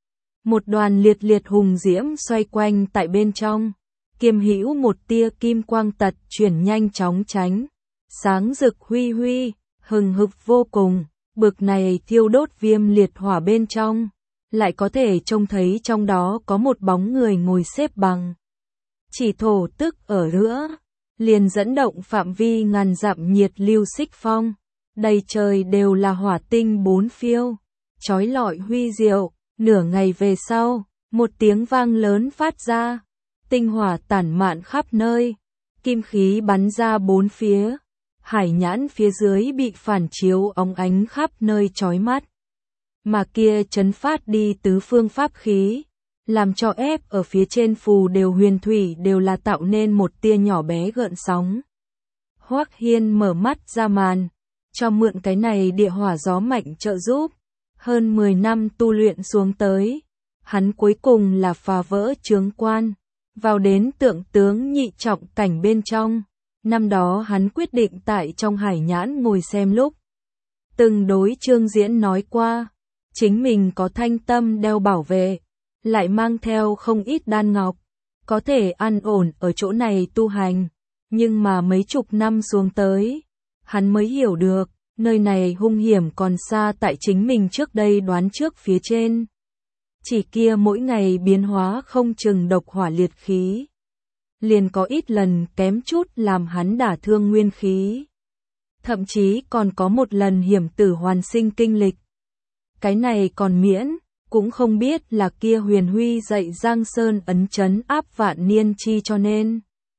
Một đoàn liệt liệt hùng diễm xoay quanh tại bên trong, kiêm hữu một tia kim quang tật chuyển nhanh chóng tránh, sáng rực huy huy, hừng hực vô cùng, bực này thiêu đốt viêm liệt hỏa bên trong, lại có thể trông thấy trong đó có một bóng người ngồi xếp bằng. Chỉ thổ tức ở giữa, liền dẫn động phạm vi ngàn dặm nhiệt lưu xích phong, đầy trời đều là hỏa tinh bốn phiêu, chói lọi huy diệu. Nửa ngày về sau, một tiếng vang lớn phát ra, tinh hỏa tản mạn khắp nơi, kim khí bắn ra bốn phía, hải nhãn phía dưới bị phản chiếu óng ánh khắp nơi chói mắt. Mà kia chấn phát đi tứ phương pháp khí, làm cho ép ở phía trên phù đều huyền thủy đều là tạo nên một tia nhỏ bé gợn sóng. Hoắc Hiên mở mắt ra màn, cho mượn cái này địa hỏa gió mạnh trợ giúp. Hơn 10 năm tu luyện xuống tới, hắn cuối cùng là phá vỡ chướng quan, vào đến tượng tướng nhị trọng cảnh bên trong. Năm đó hắn quyết định tại trong hải nhãn ngồi xem lúc. Từng đối Trương Diễn nói qua, chính mình có thanh tâm đeo bảo vệ, lại mang theo không ít đan ngọc, có thể an ổn ở chỗ này tu hành. Nhưng mà mấy chục năm xuống tới, hắn mới hiểu được, nơi này hung hiểm còn xa tại chính mình trước đây đoán trước phía trên. Chỉ kia mỗi ngày biến hóa không chừng độc hỏa liệt khí, liền có ít lần kém chút làm hắn đả thương nguyên khí. Thậm chí còn có một lần hiểm tử hoàn sinh kinh lịch. Cái này còn miễn, cũng không biết là kia huyền huy dạy Giang Sơn ấn chấn áp vạn niên chi cho nên.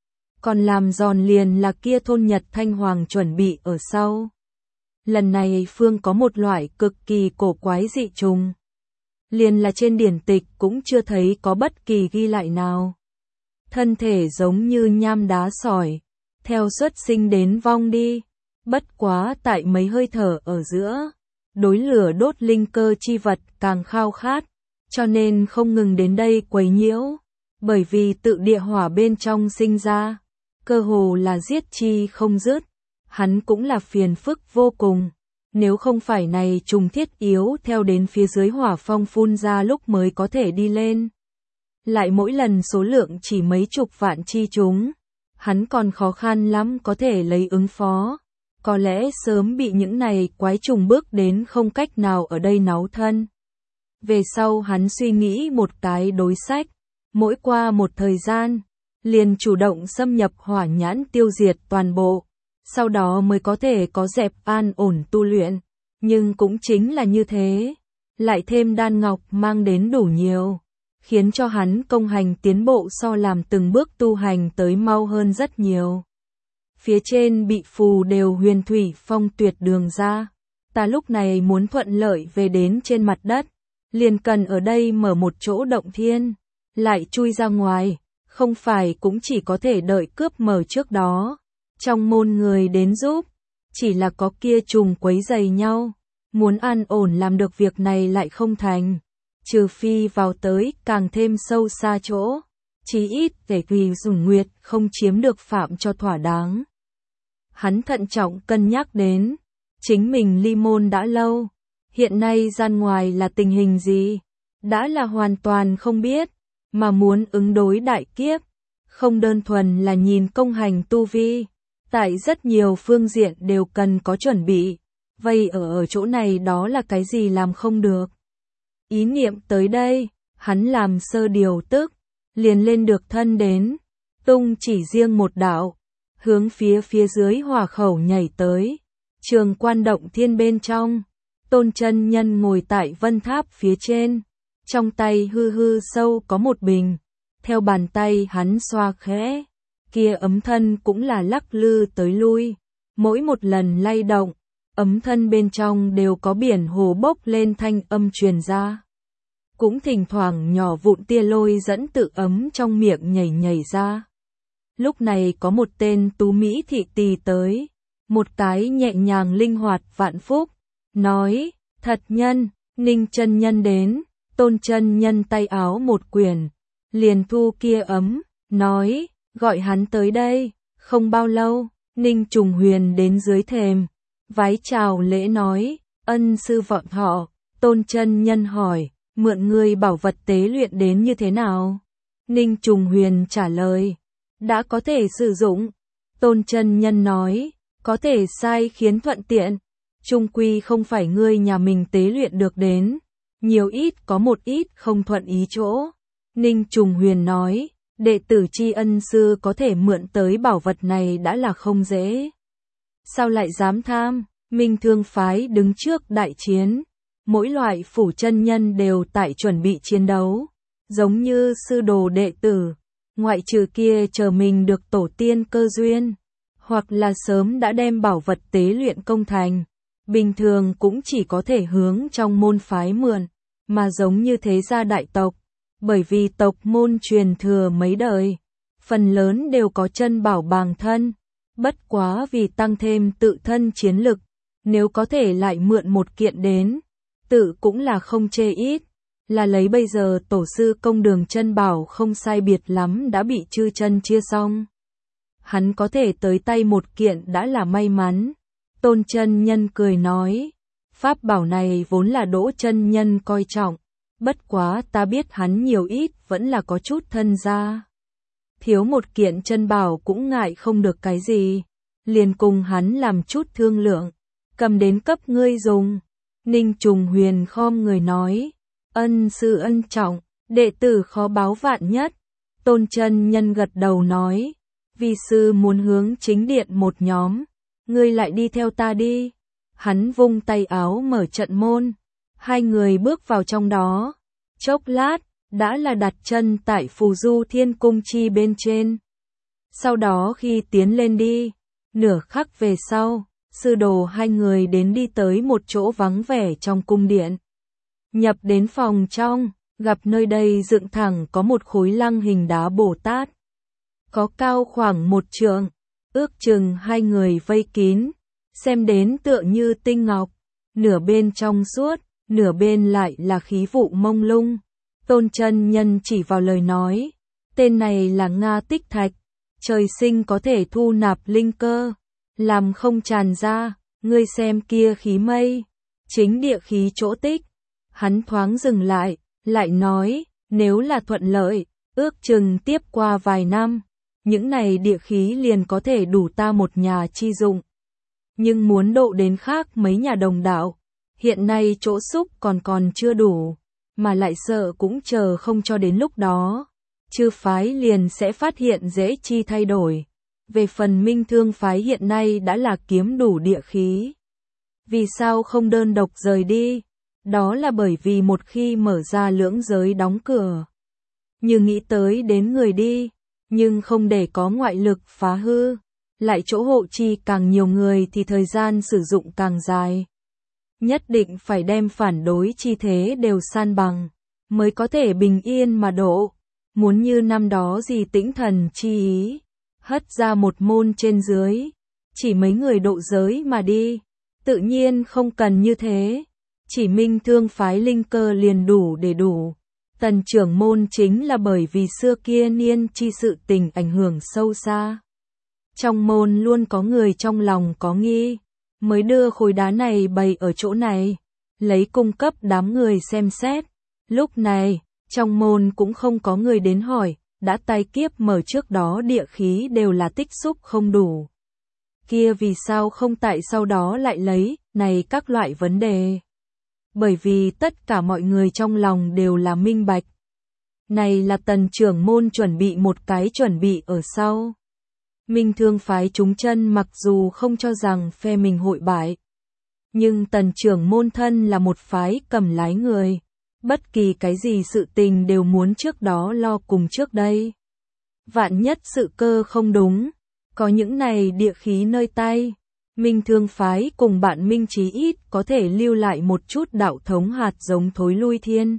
Còn làm giòn liền là kia thôn Nhật Thanh Hoàng chuẩn bị ở sau. Lần này Phương có một loại cực kỳ cổ quái dị trùng. Liền là trên điển tịch cũng chưa thấy có bất kỳ ghi lại nào. Thân thể giống như nham đá sỏi, theo xuất sinh đến vong đi. Bất quá tại mấy hơi thở ở giữa, đối lửa đốt linh cơ chi vật càng khao khát, cho nên không ngừng đến đây quấy nhiễu. Bởi vì tự địa hỏa bên trong sinh ra, cơ hồ là giết chi không dứt. Hắn cũng là phiền phức vô cùng, nếu không phải này trùng thiết yếu theo đến phía dưới hỏa phong phun ra lúc mới có thể đi lên. Lại mỗi lần số lượng chỉ mấy chục vạn chi chúng, hắn còn khó khăn lắm có thể lấy ứng phó, có lẽ sớm bị những này quái trùng bước đến không cách nào ở đây náu thân. Về sau hắn suy nghĩ một cái đối sách, mỗi qua một thời gian, liền chủ động xâm nhập hỏa nhãn tiêu diệt toàn bộ, sau đó mới có thể có dẹp an ổn tu luyện. Nhưng cũng chính là như thế, lại thêm đan ngọc mang đến đủ nhiều, khiến cho hắn công hành tiến bộ so làm từng bước tu hành tới mau hơn rất nhiều. Phía trên bị phù đều huyền thủy phong tuyệt đường ra, ta lúc này muốn thuận lợi về đến trên mặt đất, liền cần ở đây mở một chỗ động thiên, lại chui ra ngoài, không phải cũng chỉ có thể đợi cướp mở trước đó. Trong môn người đến giúp, chỉ là có kia trùng quấy giày nhau, muốn an ổn làm được việc này lại không thành, trừ phi vào tới càng thêm sâu xa chỗ, chí ít để vì dùng nguyệt không chiếm được phạm cho thỏa đáng. Hắn thận trọng cân nhắc đến, chính mình ly môn đã lâu, hiện nay gian ngoài là tình hình gì, đã là hoàn toàn không biết, mà muốn ứng đối đại kiếp, không đơn thuần là nhìn công hành tu vi, tại rất nhiều phương diện đều cần có chuẩn bị, vậy ở chỗ này đó là cái gì làm không được. Ý niệm tới đây, hắn làm sơ điều tức, liền lên được thân đến, tung chỉ riêng một đạo, hướng phía dưới hỏa khẩu nhảy tới, trường quan động thiên bên trong, Tôn chân nhân ngồi tại vân tháp phía trên, trong tay hư hư sâu có một bình, theo bàn tay hắn xoa khẽ, kia ấm thân cũng là lắc lư tới lui, mỗi một lần lay động, ấm thân bên trong đều có biển hồ bốc lên thanh âm truyền ra. Cũng thỉnh thoảng nhỏ vụn tia lôi dẫn tự ấm trong miệng nhảy nhảy ra. Lúc này có một tên tú mỹ thị tỳ tới, một cái nhẹ nhàng linh hoạt vạn phúc, nói, thật nhân, Ninh chân nhân đến, Tôn chân nhân tay áo một quyền, liền thu kia ấm, nói, gọi hắn tới đây. Không bao lâu, Ninh Trùng Huyền đến dưới thềm, vái chào lễ nói, ân sư vọng họ. Tôn chân nhân hỏi, mượn ngươi bảo vật tế luyện đến như thế nào? Ninh Trùng Huyền trả lời, đã có thể sử dụng. Tôn chân nhân nói, có thể sai khiến thuận tiện, chung quy không phải ngươi nhà mình tế luyện được đến, nhiều ít có một ít không thuận ý chỗ. Ninh Trùng Huyền nói, đệ tử tri ân sư có thể mượn tới bảo vật này đã là không dễ. Sao lại dám tham? Minh Thương phái đứng trước đại chiến, mỗi loại phủ chân nhân đều tại chuẩn bị chiến đấu, giống như sư đồ đệ tử, ngoại trừ kia chờ mình được tổ tiên cơ duyên, hoặc là sớm đã đem bảo vật tế luyện công thành, bình thường cũng chỉ có thể hướng trong môn phái mượn, mà giống như thế gia đại tộc, bởi vì tộc môn truyền thừa mấy đời, phần lớn đều có chân bảo bàng thân, bất quá vì tăng thêm tự thân chiến lực, nếu có thể lại mượn một kiện đến, tự cũng là không chê ít, là lấy bây giờ tổ sư công đường chân bảo không sai biệt lắm đã bị chư chân chia xong. Hắn có thể tới tay một kiện đã là may mắn. Tôn chân nhân cười nói, pháp bảo này vốn là Đỗ chân nhân coi trọng, bất quá ta biết hắn nhiều ít vẫn là có chút thân gia. Thiếu một kiện chân bảo cũng ngại không được cái gì, liền cùng hắn làm chút thương lượng, cầm đến cấp ngươi dùng. Ninh Trùng Huyền khom người nói, ân sư ân trọng, đệ tử khó báo vạn nhất. Tôn chân nhân gật đầu nói, vi sư muốn hướng chính điện một nhóm, ngươi lại đi theo ta đi. Hắn vung tay áo mở trận môn, hai người bước vào trong đó, chốc lát, đã là đặt chân tại phù du thiên cung chi bên trên. Sau đó khi tiến lên đi, nửa khắc về sau, sư đồ hai người đến đi tới một chỗ vắng vẻ trong cung điện. Nhập đến phòng trong, gặp nơi đây dựng thẳng có một khối lăng hình đá Bồ Tát. Có cao khoảng 1 trượng, ước chừng hai người vây kín, xem đến tựa như tinh ngọc, nửa bên trong suốt, nửa bên lại là khí vụ mông lung. Tôn chân nhân chỉ vào lời nói, tên này là Nga Tích Thạch, trời sinh có thể thu nạp linh cơ, làm không tràn ra, ngươi xem kia khí mây, chính địa khí chỗ tích. Hắn thoáng dừng lại nói, nếu là thuận lợi, ước chừng tiếp qua vài năm, những này địa khí liền có thể đủ ta một nhà chi dụng. Nhưng muốn độ đến khác mấy nhà đồng đạo, hiện nay chỗ xúc còn chưa đủ, mà lại sợ cũng chờ không cho đến lúc đó. Chư phái liền sẽ phát hiện dễ chi thay đổi. Về phần Minh Thương phái hiện nay đã là kiếm đủ địa khí. Vì sao không đơn độc rời đi? Đó là bởi vì một khi mở ra lưỡng giới đóng cửa, như nghĩ tới đến người đi, nhưng không để có ngoại lực phá hư, lại chỗ hộ chi càng nhiều người thì thời gian sử dụng càng dài. Nhất định phải đem phản đối chi thế đều san bằng, mới có thể bình yên mà độ. Muốn như năm đó gì Tĩnh Thần chi ý, hất ra một môn trên dưới, chỉ mấy người độ giới mà đi, tự nhiên không cần như thế. Chỉ Minh Thương phái linh cơ liền đủ để đủ. Tần trưởng môn chính là bởi vì xưa kia niên chi sự tình ảnh hưởng sâu xa. Trong môn luôn có người trong lòng có nghi, mới đưa khối đá này bày ở chỗ này, lấy cung cấp đám người xem xét. Lúc này, trong môn cũng không có người đến hỏi, đã tai kiếp mở trước đó địa khí đều là tích xúc không đủ. Kia vì sao không tại sau đó lại lấy, này các loại vấn đề. Bởi vì tất cả mọi người trong lòng đều là minh bạch. Này là Tần trưởng môn chuẩn bị một cái chuẩn bị ở sau. Minh Thương phái chúng chân mặc dù không cho rằng phe mình hội bại, nhưng Tần trưởng môn thân là một phái cầm lái người. Bất kỳ cái gì sự tình đều muốn trước đó lo cùng trước đây. Vạn nhất sự cơ không đúng, có những này địa khí nơi tay. Minh Thương phái cùng bạn Minh chí ít có thể lưu lại một chút đạo thống hạt giống thối lui thiên.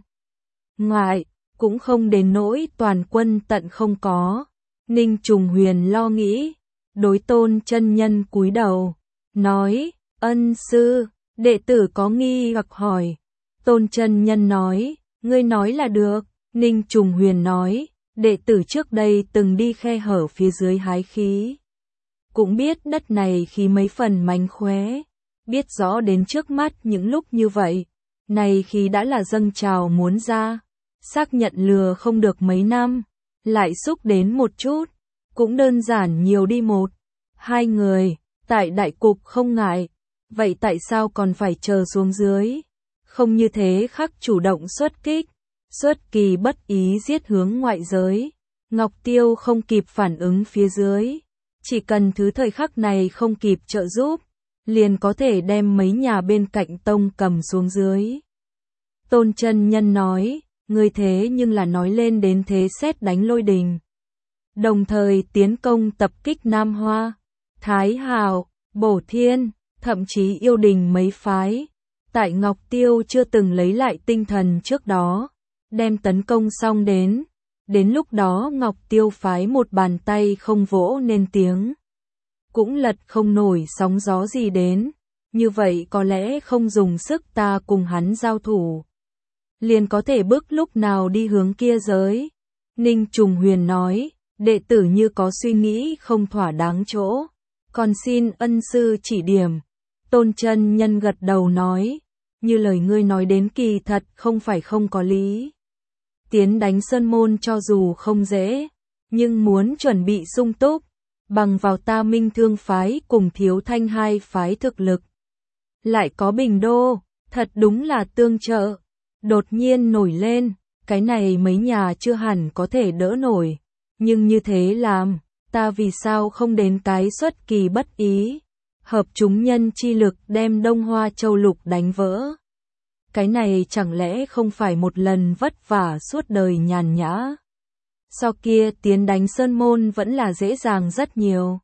Ngoại, cũng không đến nỗi toàn quân tận không có. Ninh Trùng Huyền lo nghĩ, đối Tôn chân nhân cúi đầu, nói, ân sư, đệ tử có nghi hoặc hỏi. Tôn chân nhân nói, ngươi nói là được. Ninh Trùng Huyền nói, đệ tử trước đây từng đi khe hở phía dưới hái khí. Cũng biết đất này khí mấy phần mánh khóe, biết rõ đến trước mắt những lúc như vậy, này khí đã là dâng trào muốn ra, xác nhận lừa không được mấy năm, lại xúc đến một chút, cũng đơn giản nhiều đi một, hai người, tại đại cục không ngại, vậy tại sao còn phải chờ xuống dưới, không như thế khắc chủ động xuất kích, xuất kỳ bất ý giết hướng ngoại giới, Ngọc Tiêu không kịp phản ứng phía dưới. Chỉ cần thứ thời khắc này không kịp trợ giúp, liền có thể đem mấy nhà bên cạnh tông cầm xuống dưới. Tôn chân nhân nói, người thế nhưng là nói lên đến thế sét đánh lôi đình. Đồng thời tiến công tập kích Nam Hoa, Thái Hào, Bổ Thiên, thậm chí yêu đình mấy phái. Tại Ngọc Tiêu chưa từng lấy lại tinh thần trước đó, đem tấn công xong đến lúc đó Ngọc Tiêu phái một bàn tay không vỗ nên tiếng, cũng lật không nổi sóng gió gì đến, như vậy có lẽ không dùng sức ta cùng hắn giao thủ, liền có thể bước lúc nào đi hướng kia giới. Ninh Trùng Huyền nói, đệ tử như có suy nghĩ không thỏa đáng chỗ, còn xin ân sư chỉ điểm. Tôn chân nhân gật đầu nói, như lời ngươi nói đến kỳ thật không phải không có lý. Tiến đánh Sơn Môn cho dù không dễ, nhưng muốn chuẩn bị sung túc, bằng vào ta Minh Thương phái cùng Thiếu Thanh hai phái thực lực. Lại có Bình Đô, thật đúng là tương trợ, đột nhiên nổi lên, cái này mấy nhà chưa hẳn có thể đỡ nổi, nhưng như thế làm, ta vì sao không đến cái xuất kỳ bất ý, hợp chúng nhân chi lực đem Đông Hoa Châu Lục đánh vỡ. Cái này chẳng lẽ không phải một lần vất vả suốt đời nhàn nhã. Sau kia tiến đánh Sơn Môn vẫn là dễ dàng rất nhiều.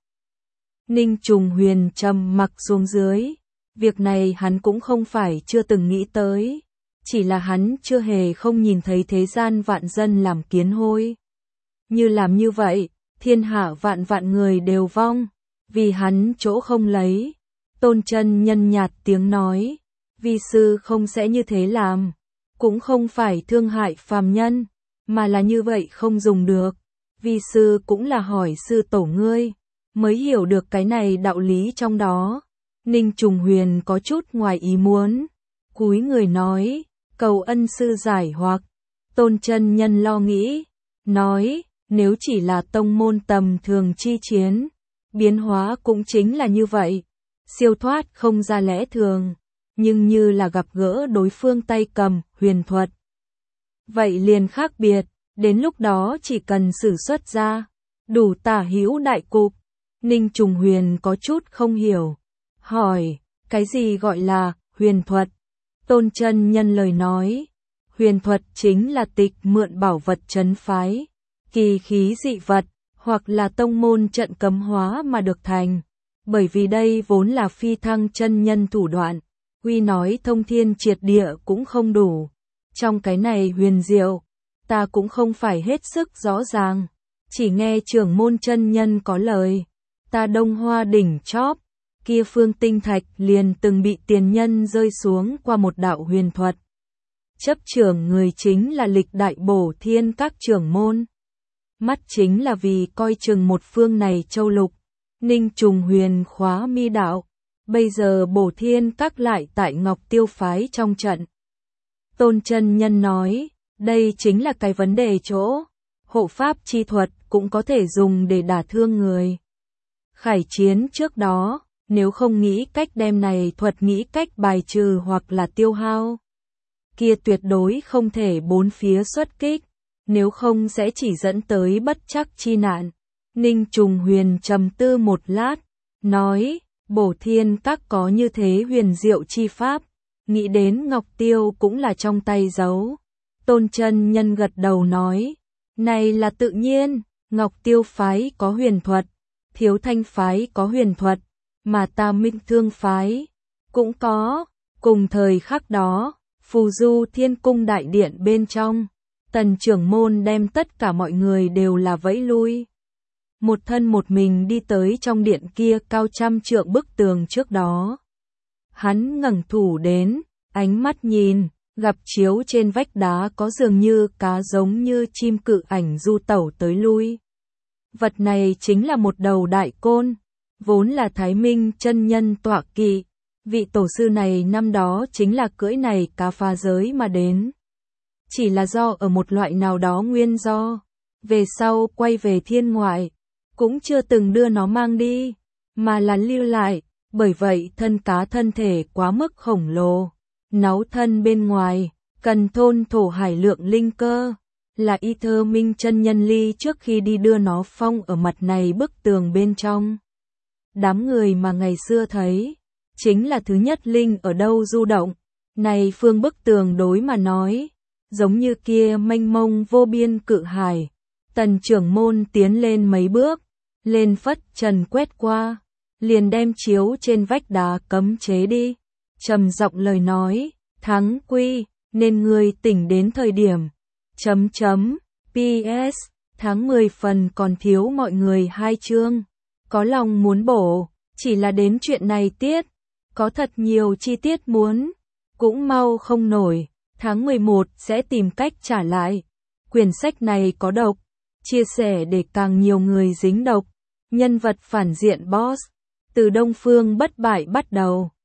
Ninh Trùng Huyền trầm mặc xuống dưới. Việc này hắn cũng không phải chưa từng nghĩ tới. Chỉ là hắn chưa hề không nhìn thấy thế gian vạn dân làm kiến hôi. Như làm như vậy, thiên hạ vạn vạn người đều vong. Vì hắn chỗ không lấy. Tôn chân nhân nhạt tiếng nói. Vi sư không sẽ như thế làm, cũng không phải thương hại phàm nhân, mà là như vậy không dùng được. Vi sư cũng là hỏi sư tổ ngươi, mới hiểu được cái này đạo lý trong đó. Ninh Trùng Huyền có chút ngoài ý muốn, cúi người nói, cầu ân sư giải hoặc. Tôn chân nhân lo nghĩ, nói, nếu chỉ là tông môn tầm thường chi chiến, biến hóa cũng chính là như vậy, siêu thoát không ra lẽ thường. Nhưng như là gặp gỡ đối phương tay cầm, huyền thuật, vậy liền khác biệt, đến lúc đó chỉ cần sử xuất ra, đủ tả hữu đại cục. Ninh Trùng Huyền có chút không hiểu, hỏi, cái gì gọi là huyền thuật? Tôn chân nhân lời nói, huyền thuật chính là tịch mượn bảo vật trấn phái, kỳ khí dị vật, hoặc là tông môn trận cấm hóa mà được thành. Bởi vì đây vốn là phi thăng chân nhân thủ đoạn, huy nói thông thiên triệt địa cũng không đủ. Trong cái này huyền diệu, ta cũng không phải hết sức rõ ràng, chỉ nghe trưởng môn chân nhân có lời, ta Đông Hoa đỉnh chóp, kia phương tinh thạch liền từng bị tiền nhân rơi xuống qua một đạo huyền thuật. Chấp trưởng người chính là lịch đại bổ thiên các trưởng môn. Mắt chính là vì coi chừng một phương này châu lục. Ninh Trùng Huyền khóa mi đạo, bây giờ bổ thiên các lại tại Ngọc Tiêu phái trong trận. Tôn chân nhân nói, đây chính là cái vấn đề chỗ, hộ pháp chi thuật cũng có thể dùng để đả thương người. Khải chiến trước đó, nếu không nghĩ cách đem này thuật nghĩ cách bài trừ hoặc là tiêu hao, kia tuyệt đối không thể bốn phía xuất kích, nếu không sẽ chỉ dẫn tới bất trắc chi nạn. Ninh Trùng Huyền trầm tư một lát, nói, bổ thiên các có như thế huyền diệu chi pháp, nghĩ đến Ngọc Tiêu cũng là trong tay giấu. Tôn chân nhân gật đầu nói, này là tự nhiên, Ngọc Tiêu phái có huyền thuật, Thiếu Thanh phái có huyền thuật, mà ta Minh Thương phái cũng có. Cùng thời khắc đó, Phù Du Thiên Cung đại điện bên trong, Tần trưởng môn đem tất cả mọi người đều là vẫy lui. Một thân một mình đi tới trong điện kia cao trăm trượng bức tường trước đó. Hắn ngẩng thủ đến, ánh mắt nhìn, gặp chiếu trên vách đá có dường như cá giống như chim cự ảnh du tẩu tới lui. Vật này chính là một đầu đại côn, vốn là Thái Minh chân nhân tọa kỵ. Vị tổ sư này năm đó chính là cưỡi này cá phá giới mà đến. Chỉ là do ở một loại nào đó nguyên do, về sau quay về thiên ngoại, cũng chưa từng đưa nó mang đi, mà là lưu lại, bởi vậy thân cá thân thể quá mức khổng lồ, náu thân bên ngoài, cần thôn thổ hải lượng linh cơ, là Y Thơ Minh chân nhân ly trước khi đi đưa nó phong ở mặt này bức tường bên trong. Đám người mà ngày xưa thấy, chính là thứ nhất linh ở đâu du động, này phương bức tường đối mà nói, giống như kia mênh mông vô biên cự hải. Tần trưởng môn tiến lên mấy bước, lên phất trần quét qua, liền đem chiếu trên vách đá cấm chế đi. Trầm giọng lời nói, thắng quy, nên người tỉnh đến thời điểm. PS, tháng 10 phần còn thiếu mọi người 2 chương. Có lòng muốn bổ, chỉ là đến chuyện này tiết. Có thật nhiều chi tiết muốn, cũng mau không nổi. Tháng 11 sẽ tìm cách trả lại. Quyển sách này có độc, chia sẻ để càng nhiều người dính độc. Nhân vật phản diện boss, từ Đông Phương bất bại bắt đầu.